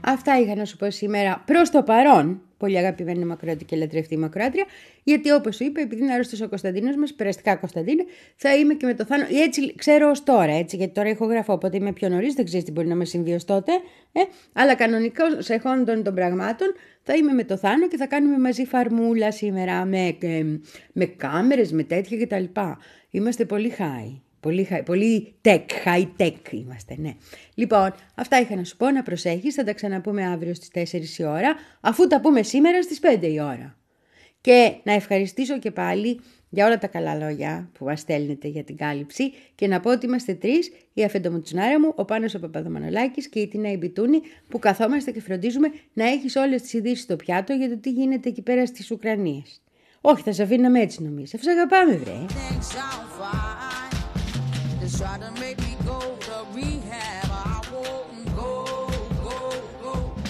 Αυτά είχα να σου πω σήμερα προς το παρόν, πολύ αγαπημένη μακροάτη και λατρευτή μακροάτρια, γιατί όπως σου είπα, επειδή είναι άρρωστος ο Κωνσταντίνος μας, περαστικά Κωνσταντίνε, θα είμαι και με το Θάνο. Έτσι ξέρω ως τώρα, έτσι, γιατί τώρα ηχογραφώ, οπότε είμαι πιο νωρίς, δεν ξέρεις τι μπορεί να με συμβεί ως τότε. Ε, αλλά κανονικά, σε χόντων των πραγμάτων, θα είμαι με το Θάνο και θα κάνουμε μαζί φαρμούλα σήμερα με, ε, με κάμερες, με τέτοια κτλ. Είμαστε πολύ high. Πολύ, πολύ tech, high tech είμαστε, ναι. Λοιπόν, αυτά είχα να σου πω, να προσέχεις, θα τα ξαναπούμε αύριο στις τέσσερις η ώρα, αφού τα πούμε σήμερα στις πέντε η ώρα. Και να ευχαριστήσω και πάλι για όλα τα καλά λόγια που μας στέλνετε για την κάλυψη και να πω ότι είμαστε τρεις, η Αφεντομουτσουνάρα μου, ο Πάνος ο Παπαδομανολάκης και η Τίνα η Μπιτούνη, που καθόμαστε και φροντίζουμε να έχεις όλες τις ειδήσεις στο πιάτο για το τι γίνεται εκεί πέρα στις Ουκρανίες. Όχι, θα σε αφήναμε έτσι νομίζεις, αφού σε αγαπάμε βρε. Just try to make me go to rehab. I won't go, go, go.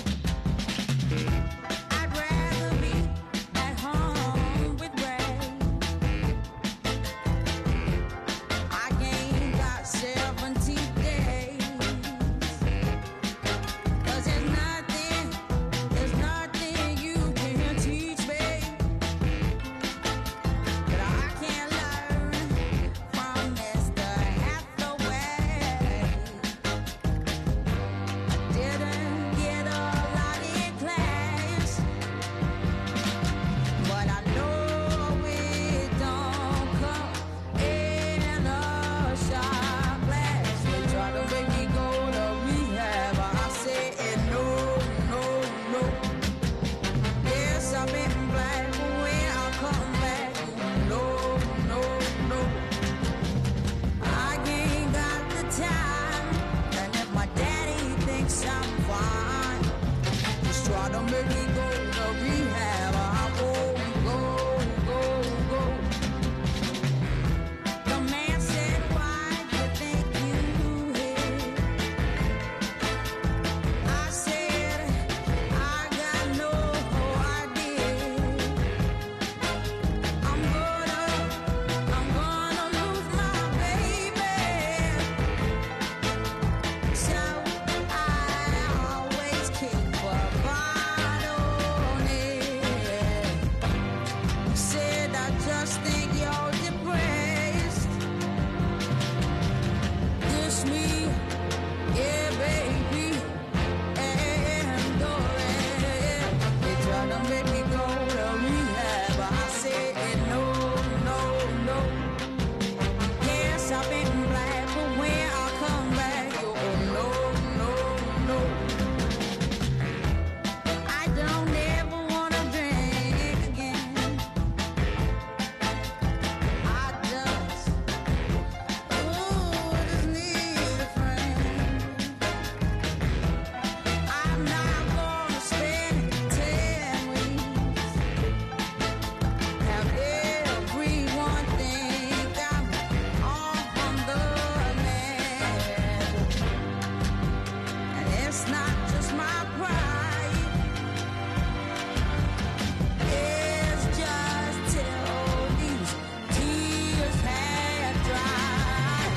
I'd rather be at home with Ray. I ain't got seventeen days. 'Cause there's nothing, there's nothing you can teach me that I can't learn from Mister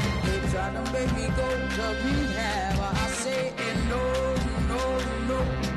Make me go to rehab. I say no, no, no.